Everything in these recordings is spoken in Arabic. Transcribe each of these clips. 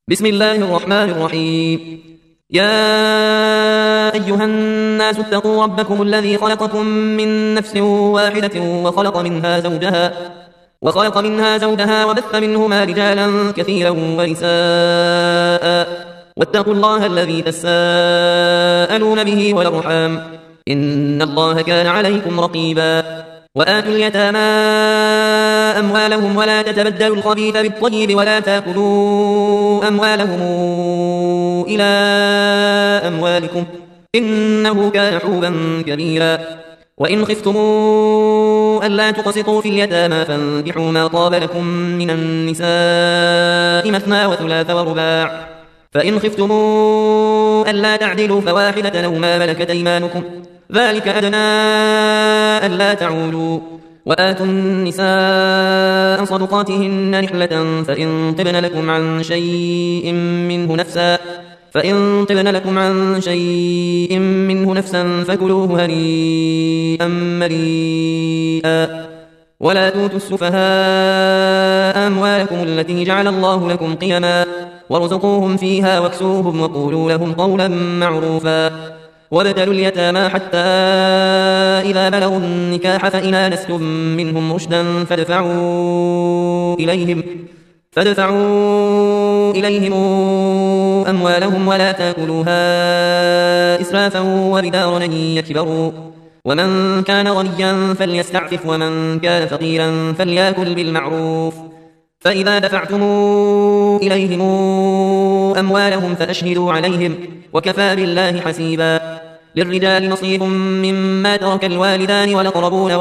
بسم الله الرحمن الرحيم. يا أيها الناس اتقوا ربكم الذي خلقكم من نفس واحدة وخلق منها زوجها وبث منهما رجالا كثيرا ونساء. واتقوا الله الذي تساءلون به والأرحام، إن الله كان عليكم رقيبا. وآتوا اليتامى أموالهم ولا تتبدلوا الخبيث بالطيب ولا تأكلوا أموالهم إلى أموالكم، إنه كان حوبا كبيرا. وإن خفتم ألا تقسطوا في اليتامى فانكحوا ما طاب لكم من النساء مثنى وثلاث ورباع، فإن خفتم ألا تعدلوا فواحدة أو ما ملكت أيمانكم، ذلك أدنى ألا تعولوا. وآتوا النساء صدقاتهن نحلة فإن طبن لكم عن شيء منه نفسا فكلوه هنيئا مريئا. ولا توتوا السفهاء أموالكم التي جعل الله لكم قيما وارزقوهم فيها واكسوهم وقولوا لهم قولا معروفا. وابتلوا اليتامى حتى إذا بلغوا النكاح فإن آنستم منهم رشدا فادفعوا إليهم أموالهم ولا تأكلوها إسرافا وبدارا أن يكبروا. ومن كان غنيا فليستعفف ومن كان فقيرا فليأكل بالمعروف. فإذا دفعتم إليهم أموالهم فأشهدوا عليهم، وكفى بالله حسيبا. للرجال نصيب مما ترك الوالدان والأقربون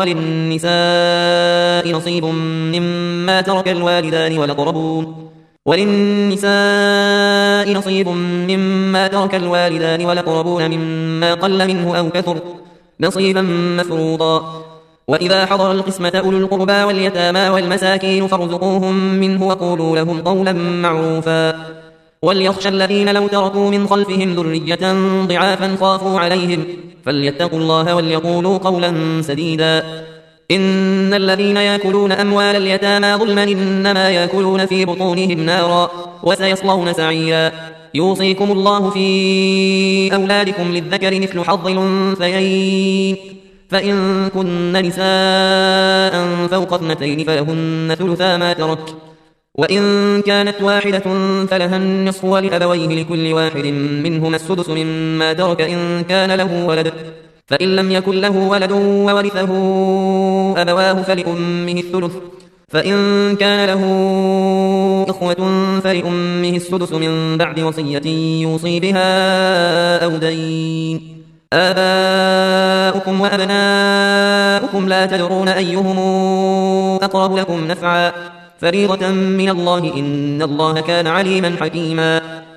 وللنساء نصيب مما قل منه أو كثر نصيبا مفروضا. وإذا حضر القسمة أولو القربى واليتامى والمساكين فارزقوهم منه وقولوا لهم قولا معروفا. وليخشى الذين لو تركوا من خلفهم ذرية ضعافا خافوا عليهم فليتقوا الله وليقولوا قولا سديدا. إن الذين يأكلون أموال اليتامى ظلما إنما يأكلون في بطونهم نارا وسيصلون سعيرا. يوصيكم الله في أولادكم للذكر مثل حظ الأنثيين، فإن كن نساء فوق اثنتين فلهن ثلثا ما ترك، وإن كانت واحدة فلها النصف ولأبويه لكل واحد منهما السدس مما ترك إن كان له ولد، فإن لم يكن له ولد وورثه أبواه فلأمه الثلث، فإن كان له إخوة فلأمه السدس من بعد وصية يوصي بها أو دين. آباؤكم وأبناؤكم لا تدرون أيهم أقرب لكم نفعا، فريضة من الله إن الله كان عليما حكيما.